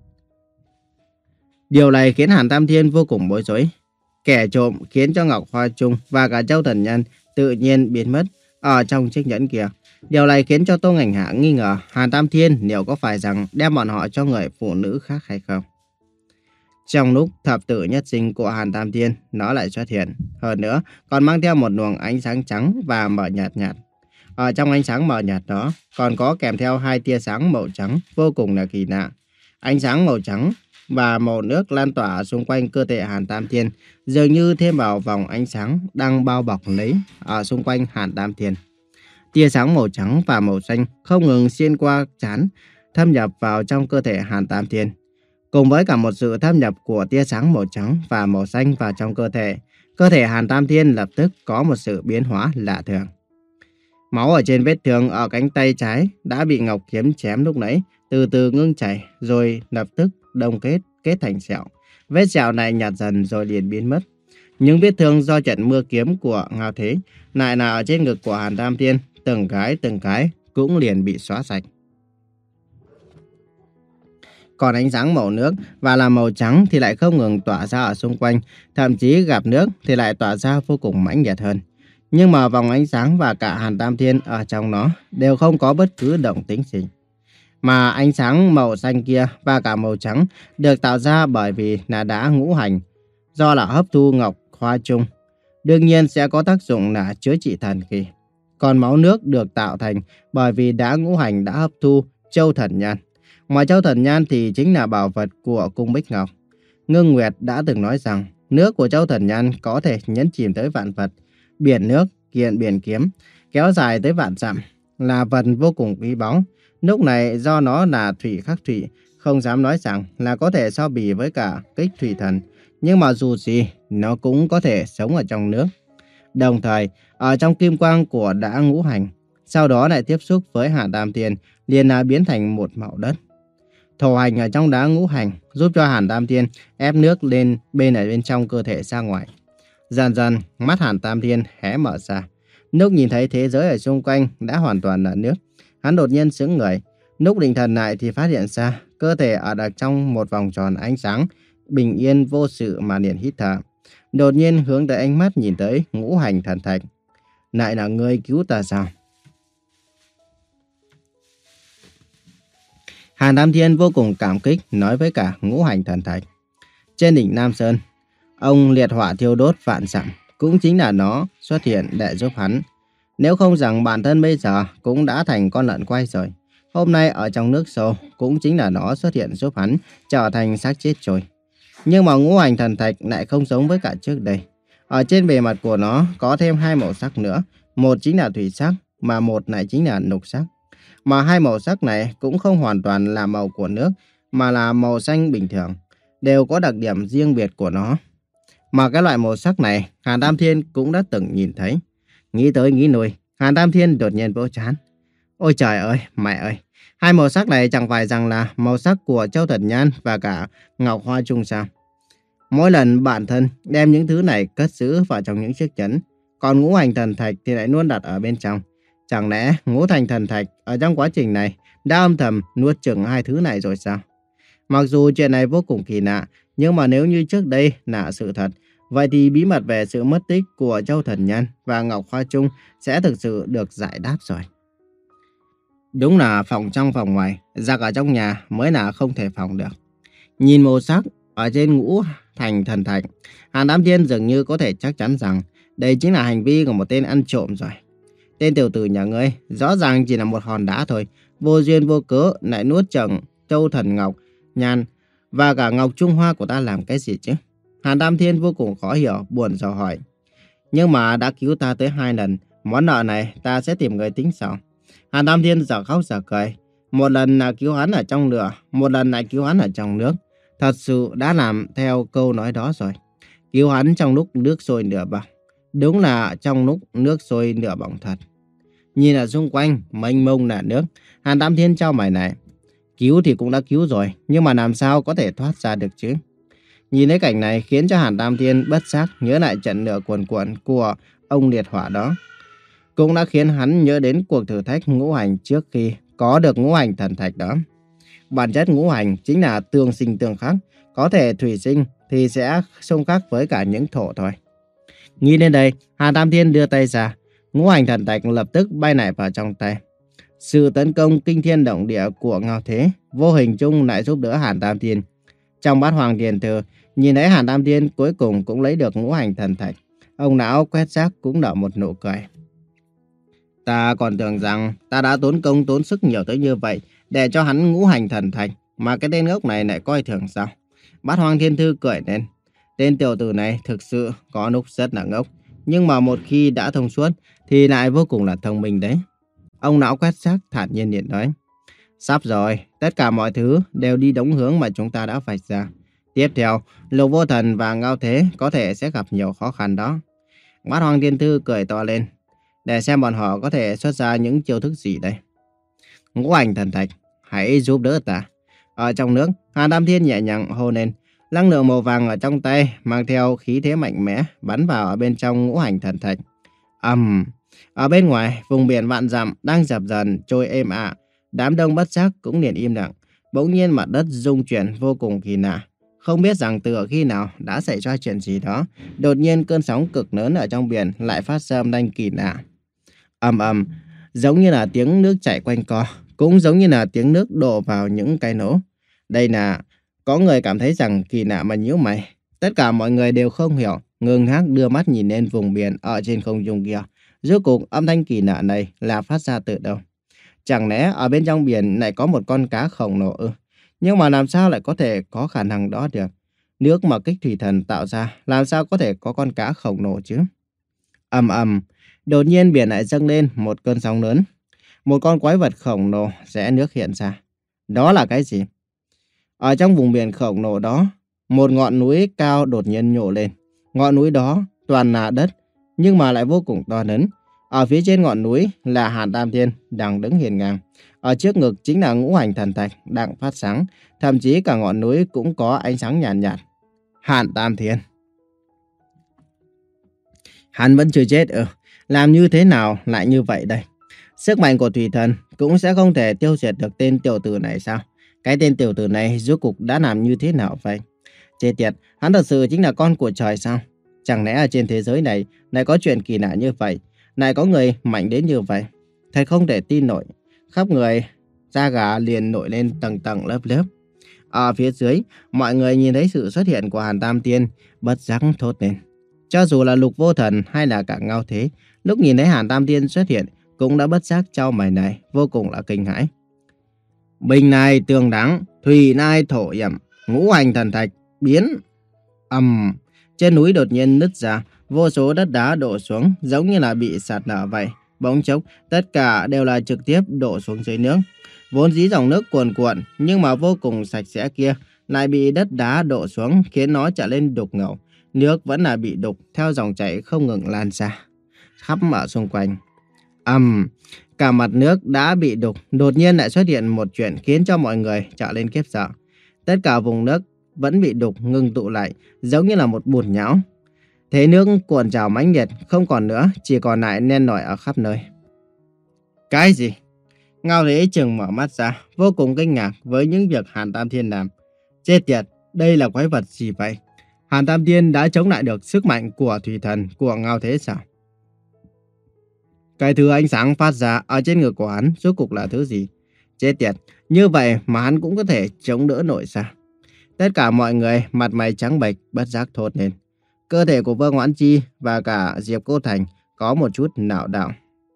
Điều này khiến Hàn Tam Thiên vô cùng bối rối. Kẻ trộm khiến cho ngọc hoa trung và cả châu thần nhan tự nhiên biến mất ở trong chiếc nhẫn kia. Điều này khiến cho Tô Ngành Hạ nghi ngờ Hàn Tam Thiên liệu có phải rằng đem bọn họ cho người phụ nữ khác hay không. Trong lúc thập tử nhất sinh của Hàn Tam Thiên, nó lại xuất hiện. Hơn nữa, còn mang theo một luồng ánh sáng trắng và mờ nhạt nhạt. Ở trong ánh sáng mờ nhạt đó, còn có kèm theo hai tia sáng màu trắng vô cùng là kỳ lạ. Ánh sáng màu trắng và màu nước lan tỏa xung quanh cơ thể Hàn Tam Thiên, dường như thêm vào vòng ánh sáng đang bao bọc lấy ở xung quanh Hàn Tam Thiên. Tia sáng màu trắng và màu xanh không ngừng xuyên qua trán, thâm nhập vào trong cơ thể Hàn Tam Thiên. Cùng với cả một sự thâm nhập của tia sáng màu trắng và màu xanh vào trong cơ thể, cơ thể Hàn Tam Thiên lập tức có một sự biến hóa lạ thường. Máu ở trên vết thương ở cánh tay trái đã bị ngọc kiếm chém lúc nãy từ từ ngưng chảy, rồi lập tức đông kết kết thành sẹo. Vết sẹo này nhạt dần rồi liền biến mất. Những vết thương do trận mưa kiếm của Ngao Thế lại là ở trên ngực của Hàn Tam Thiên, từng cái từng cái cũng liền bị xóa sạch. Còn ánh sáng màu nước và là màu trắng thì lại không ngừng tỏa ra ở xung quanh, thậm chí gặp nước thì lại tỏa ra vô cùng mãnh liệt hơn. Nhưng mà vòng ánh sáng và cả Hàn Tam Thiên ở trong nó đều không có bất cứ động tĩnh gì. Mà ánh sáng màu xanh kia và cả màu trắng được tạo ra bởi vì là đá ngũ hành, do là hấp thu ngọc hoa chung. Đương nhiên sẽ có tác dụng là chữa trị thần kỳ. Còn máu nước được tạo thành bởi vì đá ngũ hành đã hấp thu châu thần nhan. Mà châu thần nhan thì chính là bảo vật của cung Bích Ngọc. Ngưng Nguyệt đã từng nói rằng nước của châu thần nhan có thể nhấn chìm tới vạn vật. Biển nước, kiện biển kiếm, kéo dài tới vạn dặm, là vật vô cùng quý báu. Lúc này do nó là thủy khắc thủy, không dám nói rằng là có thể so bì với cả kích thủy thần. Nhưng mà dù gì, nó cũng có thể sống ở trong nước. Đồng thời, ở trong kim quang của đá ngũ hành, sau đó lại tiếp xúc với Hàn Tam Thiên, liền là biến thành một màu đất. Thổ hành ở trong đá ngũ hành giúp cho Hàn Tam Thiên ép nước lên bên ở bên trong cơ thể ra ngoài. Dần dần, mắt Hàn Tam Thiên hé mở ra. Lúc nhìn thấy thế giới ở xung quanh đã hoàn toàn là nước, hắn đột nhiên sững người. Lúc định thần lại thì phát hiện ra cơ thể ở đặt trong một vòng tròn ánh sáng, bình yên vô sự mà liền hít thở. Đột nhiên hướng tới ánh mắt nhìn tới ngũ hành thần thạch. Lại là ngươi cứu ta sao? Hàn Tam Thiên vô cùng cảm kích nói với cả ngũ hành thần thạch. Trên đỉnh Nam Sơn, ông liệt hỏa thiêu đốt vạn dặm, cũng chính là nó xuất hiện để giúp hắn. Nếu không rằng bản thân bây giờ cũng đã thành con lợn quay rồi. Hôm nay ở trong nước sâu cũng chính là nó xuất hiện giúp hắn trở thành xác chết trôi. Nhưng mà ngũ hành thần thạch lại không giống với cả trước đây. Ở trên bề mặt của nó có thêm hai màu sắc nữa. Một chính là thủy sắc, mà một lại chính là lục sắc. Mà hai màu sắc này cũng không hoàn toàn là màu của nước, mà là màu xanh bình thường. Đều có đặc điểm riêng biệt của nó. Mà cái loại màu sắc này, Hàn Tam Thiên cũng đã từng nhìn thấy. Nghĩ tới nghĩ lui, Hàn Tam Thiên đột nhiên vỗ trán. Ôi trời ơi, mẹ ơi! Hai màu sắc này chẳng phải rằng là màu sắc của châu thần nhan và cả ngọc hoa chung sao? Mỗi lần bản thân đem những thứ này cất giữ vào trong những chiếc nhẫn, còn ngũ hành thần thạch thì lại luôn đặt ở bên trong. Chẳng lẽ ngũ hành thần thạch ở trong quá trình này đã âm thầm nuốt chửng hai thứ này rồi sao? Mặc dù chuyện này vô cùng kỳ lạ, nhưng mà nếu như trước đây là sự thật, vậy thì bí mật về sự mất tích của châu thần nhan và ngọc hoa chung sẽ thực sự được giải đáp rồi. Đúng là phòng trong phòng ngoài, giặc ở trong nhà mới là không thể phòng được. Nhìn màu sắc ở trên ngũ hành thần thạch, Hàn Tam Thiên dường như có thể chắc chắn rằng đây chính là hành vi của một tên ăn trộm rồi. Tên tiểu tử nhà ngươi rõ ràng chỉ là một hòn đá thôi, vô duyên vô cớ lại nuốt chửng châu thần ngọc nhan và cả ngọc trung hoa của ta làm cái gì chứ? Hàn Tam Thiên vô cùng khó hiểu, buồn rầu hỏi. Nhưng mà đã cứu ta tới hai lần, món nợ này ta sẽ tìm người tính sau. Hàn Tam Thiên giờ khóc giờ cười. Một lần là cứu hắn ở trong lửa, một lần lại cứu hắn ở trong nước. Thật sự đã làm theo câu nói đó rồi. Cứu hắn trong lúc nước sôi lửa bỏng. Đúng là trong lúc nước sôi lửa bỏng thật. Nhìn ở xung quanh, mênh mông là nước. Hàn Tam Thiên trao mày này. Cứu thì cũng đã cứu rồi, nhưng mà làm sao có thể thoát ra được chứ? Nhìn thấy cảnh này khiến cho Hàn Tam Thiên bất giác nhớ lại trận lửa cuồn cuộn của ông liệt hỏa đó. Cũng đã khiến hắn nhớ đến cuộc thử thách ngũ hành trước khi có được ngũ hành thần thạch đó. Bản chất ngũ hành chính là tương sinh tương khắc, có thể thủy sinh thì sẽ xung khắc với cả những thổ thôi. Nghĩ đến đây, Hàn Tam Thiên đưa tay ra, ngũ hành thần thạch lập tức bay lại vào trong tay. Sự tấn công kinh thiên động địa của Ngao Thế vô hình chung lại giúp đỡ Hàn Tam Thiên. Trong bát hoàng điền thư, nhìn thấy Hàn Tam Thiên cuối cùng cũng lấy được ngũ hành thần thạch. Ông lão quét rác cũng nở một nụ cười. Ta còn tưởng rằng ta đã tốn công tốn sức nhiều tới như vậy để cho hắn ngũ hành thần thạch, mà cái tên ngốc này lại coi thường sao? Bát Hoàng Thiên Thư cười lên. Tên tiểu tử này thực sự có lúc rất là ngốc, nhưng mà một khi đã thông suốt thì lại vô cùng là thông minh đấy. Ông lão quét rác thản nhiên điện nói. Sắp rồi, tất cả mọi thứ đều đi đúng hướng mà chúng ta đã vạch ra. Tiếp theo, Lục Vô Thần và Ngao Thế có thể sẽ gặp nhiều khó khăn đó. Bát Hoàng Thiên Thư cười to lên. Để xem bọn họ có thể xuất ra những chiêu thức gì đây. Ngũ hành thần thạch, hãy giúp đỡ ta. Ở trong nước, Hàn Tam Thiên nhẹ nhàng hô lên. Năng lượng màu vàng ở trong tay mang theo khí thế mạnh mẽ bắn vào ở bên trong ngũ hành thần thạch. Ầm, um, ở bên ngoài vùng biển vạn dặm đang dập dần trôi êm ả. Đám đông bất giác cũng liền im lặng, bỗng nhiên mặt đất rung chuyển vô cùng kỳ lạ. Không biết rằng từ khi nào đã xảy ra chuyện gì đó, đột nhiên cơn sóng cực lớn ở trong biển lại phát ra âm thanh kỳ lạ. Ầm ầm, giống như là tiếng nước chảy quanh co, cũng giống như là tiếng nước đổ vào những cái nổ. Đây là có người cảm thấy rằng kỳ lạ mà nhíu mày. Tất cả mọi người đều không hiểu, ngơ ngác đưa mắt nhìn lên vùng biển ở trên không trung kia. Rốt cuộc âm thanh kỳ lạ này là phát ra từ đâu? Chẳng lẽ ở bên trong biển lại có một con cá khổng lồ ư? Nhưng mà làm sao lại có thể có khả năng đó được? Nước mà kích thủy thần tạo ra, làm sao có thể có con cá khổng lồ chứ? Ầm ầm, đột nhiên biển lại dâng lên một cơn sóng lớn. Một con quái vật khổng lồ rẽ nước hiện ra. Đó là cái gì? Ở trong vùng biển khổng lồ đó, một ngọn núi cao đột nhiên nhô lên. Ngọn núi đó toàn là đất, nhưng mà lại vô cùng to lớn. Ở phía trên ngọn núi là Hàn Tam Thiên đang đứng hiên ngang. Ở trước ngực chính là ngũ hành thần thạch đang phát sáng. Thậm chí cả ngọn núi cũng có ánh sáng nhàn nhạt, nhạt. Hàn Tam Thiên. Hắn vẫn chưa chết ư? Làm như thế nào lại như vậy đây? Sức mạnh của thủy thần cũng sẽ không thể tiêu diệt được tên tiểu tử này sao? Cái tên tiểu tử này rốt cuộc đã làm như thế nào vậy? Chết tiệt, hắn thật sự chính là con của trời sao? Chẳng lẽ ở trên thế giới này lại có chuyện kỳ lạ như vậy? Lại có người mạnh đến như vậy? Thật không thể tin nổi. Khắp người da gà liền nổi lên tầng tầng lớp lớp. Ở phía dưới, mọi người nhìn thấy sự xuất hiện của Hàn Tam Tiên, bất giác thốt lên. Cho dù là Lục Vô Thần hay là cả Ngao Thế, lúc nhìn thấy Hàn Tam Tiên xuất hiện, cũng đã bất giác chau mày này, vô cùng là kinh hãi. Bình này tường đắng, thủy nai thổ yểm, ngũ hành thần thạch, biến. Ầm, trên núi đột nhiên nứt ra, vô số đất đá đổ xuống, giống như là bị sạt lở vậy. Bỗng chốc, tất cả đều là trực tiếp đổ xuống dưới nước. Vốn dĩ dòng nước cuồn cuộn, nhưng mà vô cùng sạch sẽ kia, lại bị đất đá đổ xuống, khiến nó trở lên đục ngầu. Nước vẫn là bị đục theo dòng chảy không ngừng lan ra khắp ở xung quanh. Ầm, um, cả mặt nước đã bị đục, đột nhiên lại xuất hiện một chuyện khiến cho mọi người trở lên khiếp sợ. Tất cả vùng nước vẫn bị đục ngưng tụ lại, giống như là một bùn nhão. Thế nước cuộn trào mãnh liệt, không còn nữa, chỉ còn lại nen nổi ở khắp nơi. Cái gì? Ngao Thế Trừng mở mắt ra, vô cùng kinh ngạc với những việc Hàn Tam Thiên làm. Chết tiệt, đây là quái vật gì vậy? Hàn Tam Thiên đã chống lại được sức mạnh của thủy thần của Ngao Thế sao? Cái thứ ánh sáng phát ra ở trên ngực của hắn rốt cuộc là thứ gì? Chết tiệt, như vậy mà hắn cũng có thể chống đỡ nổi sao? Tất cả mọi người mặt mày trắng bệch bất giác thốt lên. Cơ thể của Vương Oãn Chi và cả Diệp Cô Thành có một chút lảo đảo.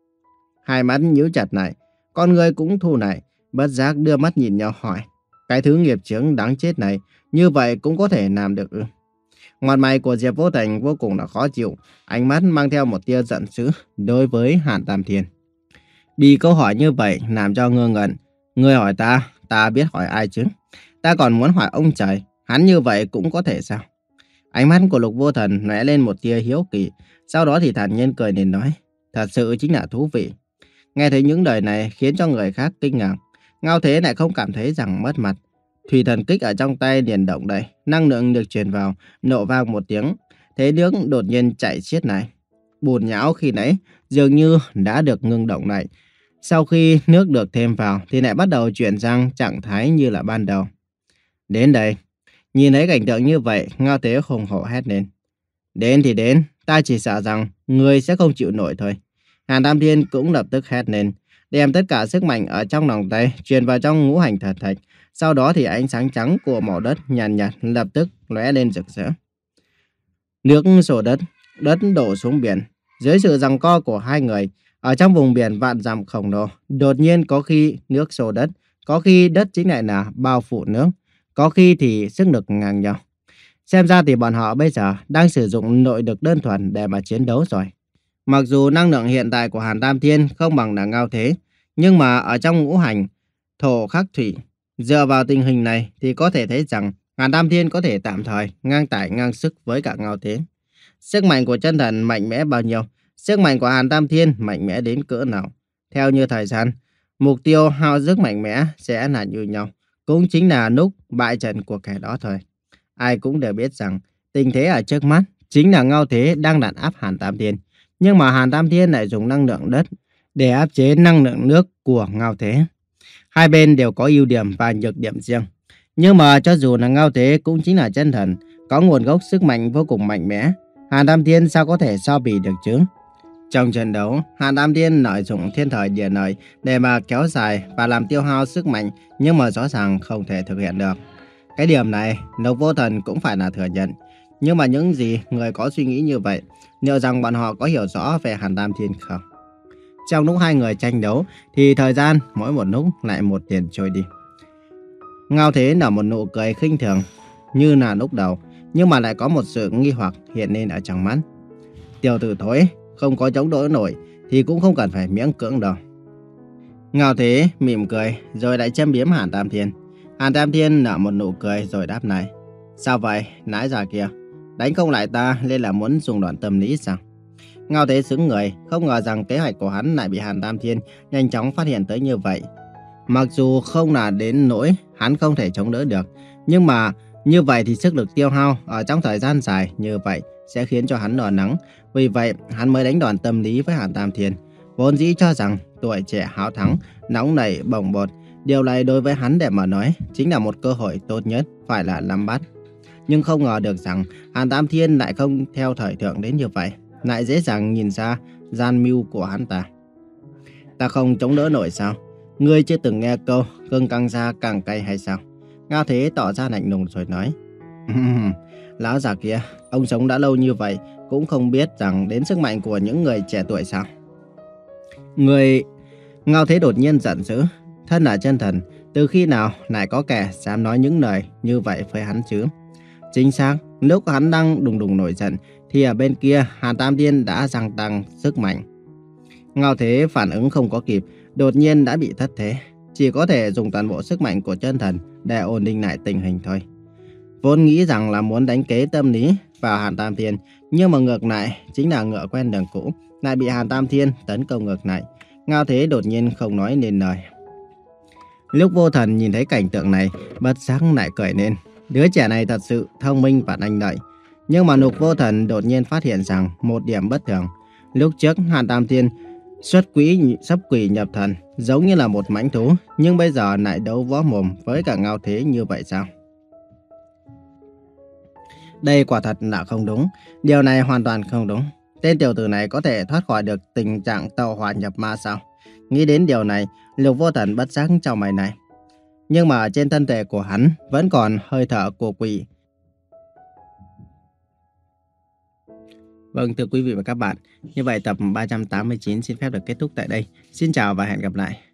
Hai mắt nhíu chặt lại, con người cũng thu lại, bất giác đưa mắt nhìn nhau hỏi. Cái thứ nghiệp chướng đáng chết này, như vậy cũng có thể làm được ư? Mặt mày của Diệp Vô Thành vô cùng là khó chịu, ánh mắt mang theo một tia giận dữ đối với Hàn Tam Thiên. Bị câu hỏi như vậy làm cho ngơ ngẩn. Ngươi hỏi ta, ta biết hỏi ai chứ? Ta còn muốn hỏi ông trời, hắn như vậy cũng có thể sao? Ánh mắt của Lục Vô Thần lóe lên một tia hiếu kỳ, sau đó thì thản nhiên cười nên nói, thật sự chính là thú vị. Nghe thấy những lời này khiến cho người khác kinh ngạc. Ngao Thế lại không cảm thấy rằng mất mặt. Thủy thần kích ở trong tay liền động đậy, năng lượng được truyền vào, nổ vang một tiếng, thế nước đột nhiên chảy xiết lại. Bùn nhão khi nãy dường như đã được ngưng động lại. Sau khi nước được thêm vào thì lại bắt đầu chuyển sang trạng thái như là ban đầu. Đến đây, nhìn thấy cảnh tượng như vậy, Ngao Thế hùng hổ hét lên. Đến thì đến, ta chỉ sợ rằng người sẽ không chịu nổi thôi. Hàn Tam Thiên cũng lập tức hét lên, đem tất cả sức mạnh ở trong lòng tay truyền vào trong ngũ hành thần thạch. Sau đó thì ánh sáng trắng của màu đất nhàn nhạt, nhạt lập tức lóe lên rực rỡ. Nước sổ đất, đất đổ xuống biển. Dưới sự giằng co của hai người, ở trong vùng biển vạn dặm khổng lồ, đột nhiên có khi nước sổ đất, có khi đất chính lại là bao phủ nước, có khi thì sức lực ngang nhau. Xem ra thì bọn họ bây giờ đang sử dụng nội lực đơn thuần để mà chiến đấu rồi. Mặc dù năng lượng hiện tại của Hàn Tam Thiên không bằng là Ngao Thế, nhưng mà ở trong ngũ hành thổ khắc thủy, dựa vào tình hình này thì có thể thấy rằng Hàn Tam Thiên có thể tạm thời ngang tải ngang sức với cả Ngao Thế. Sức mạnh của chân thần mạnh mẽ bao nhiêu, sức mạnh của Hàn Tam Thiên mạnh mẽ đến cỡ nào. Theo như thời gian, mục tiêu hao sức mạnh mẽ sẽ là như nhau, cũng chính là lúc bại trận của kẻ đó thôi. Ai cũng đều biết rằng tình thế ở trước mắt chính là Ngao Thế đang đàn áp Hàn Tam Thiên, nhưng mà Hàn Tam Thiên lại dùng năng lượng đất để áp chế năng lượng nước của Ngao Thế. Hai bên đều có ưu điểm và nhược điểm riêng. Nhưng mà cho dù là Ngao Thế cũng chính là chân thần, có nguồn gốc sức mạnh vô cùng mạnh mẽ. Hàn Tam Thiên sao có thể so bì được chứ? Trong trận đấu, Hàn Tam Thiên lợi dụng thiên thời địa lợi để mà kéo dài và làm tiêu hao sức mạnh, nhưng mà rõ ràng không thể thực hiện được. Cái điểm này, Lục Vô Thần cũng phải là thừa nhận. Nhưng mà những gì người có suy nghĩ như vậy, liệu rằng bọn họ có hiểu rõ về Hàn Tam Thiên không? Trong lúc hai người tranh đấu, thì thời gian mỗi một lúc lại một tiền trôi đi. Ngao Thế nở một nụ cười khinh thường, như là lúc đầu, nhưng mà lại có một sự nghi hoặc hiện lên ở trong mắt. Tiểu tử thối, không có chống đỡ nổi thì cũng không cần phải miễn cưỡng đâu. Ngao Thế mỉm cười rồi lại châm biếm Hàn Tam Thiên. Hàn Tam Thiên nở một nụ cười rồi đáp lại. Sao vậy, nãy giờ kia, đánh không lại ta nên là muốn dùng đoạn tâm lý sao? Ngao Thế sững người, không ngờ rằng kế hoạch của hắn lại bị Hàn Tam Thiên nhanh chóng phát hiện tới như vậy. Mặc dù không là đến nỗi hắn không thể chống đỡ được, nhưng mà như vậy thì sức lực tiêu hao ở trong thời gian dài như vậy sẽ khiến cho hắn lo lắng. Vì vậy, hắn mới đánh đòn tâm lý với Hàn Tam Thiên. Vốn dĩ cho rằng tuổi trẻ háo thắng, nóng nảy bồng bột, điều này đối với hắn để mà nói chính là một cơ hội tốt nhất, phải là nắm bắt. Nhưng không ngờ được rằng Hàn Tam Thiên lại không theo thời thượng đến như vậy, lại dễ dàng nhìn ra gian mưu của hắn ta. Ta không chống đỡ nổi sao? Ngươi chưa từng nghe câu gừng càng già càng cay hay sao? Ngao Thế tỏ ra lạnh lùng rồi nói. Lão già kia, ông sống đã lâu như vậy cũng không biết rằng đến sức mạnh của những người trẻ tuổi sao? Người... Ngao Thế đột nhiên giận dữ. Thân là chân thần, từ khi nào lại có kẻ dám nói những lời như vậy với hắn chứ? Chính xác, lúc hắn đang đùng đùng nổi giận thì ở bên kia Hàn Tam Thiên đã gia tăng sức mạnh. Ngao Thế phản ứng không có kịp, đột nhiên đã bị thất thế. Chỉ có thể dùng toàn bộ sức mạnh của chân thần để ổn định lại tình hình thôi. Vốn nghĩ rằng là muốn đánh kế tâm lý vào Hàn Tam Thiên, nhưng mà ngược lại chính là ngựa quen đường cũ, lại bị Hàn Tam Thiên tấn công ngược lại. Ngao Thế đột nhiên không nói nên lời. Lúc Vô Thần nhìn thấy cảnh tượng này, bất giác lại cười lên. Đứa trẻ này thật sự thông minh và nhanh nhạy. Nhưng mà Lục Vô Thần đột nhiên phát hiện rằng một điểm bất thường. Lúc trước Hàn Tam Thiên xuất quỷ sắp quỷ nhập thần, giống như là một mãnh thú, nhưng bây giờ lại đấu võ mồm với cả Ngao Thế như vậy sao? Đây quả thật là không đúng. Điều này hoàn toàn không đúng. Tên tiểu tử này có thể thoát khỏi được tình trạng tàu hỏa nhập ma sao? Nghĩ đến điều này, Lục Vô Thần bất giác chau mày này. Nhưng mà trên thân thể của hắn vẫn còn hơi thở của quỷ. Vâng, thưa quý vị và các bạn, như vậy tập ba trăm tám mươi chín xin phép được kết thúc tại đây. Xin chào và hẹn gặp lại.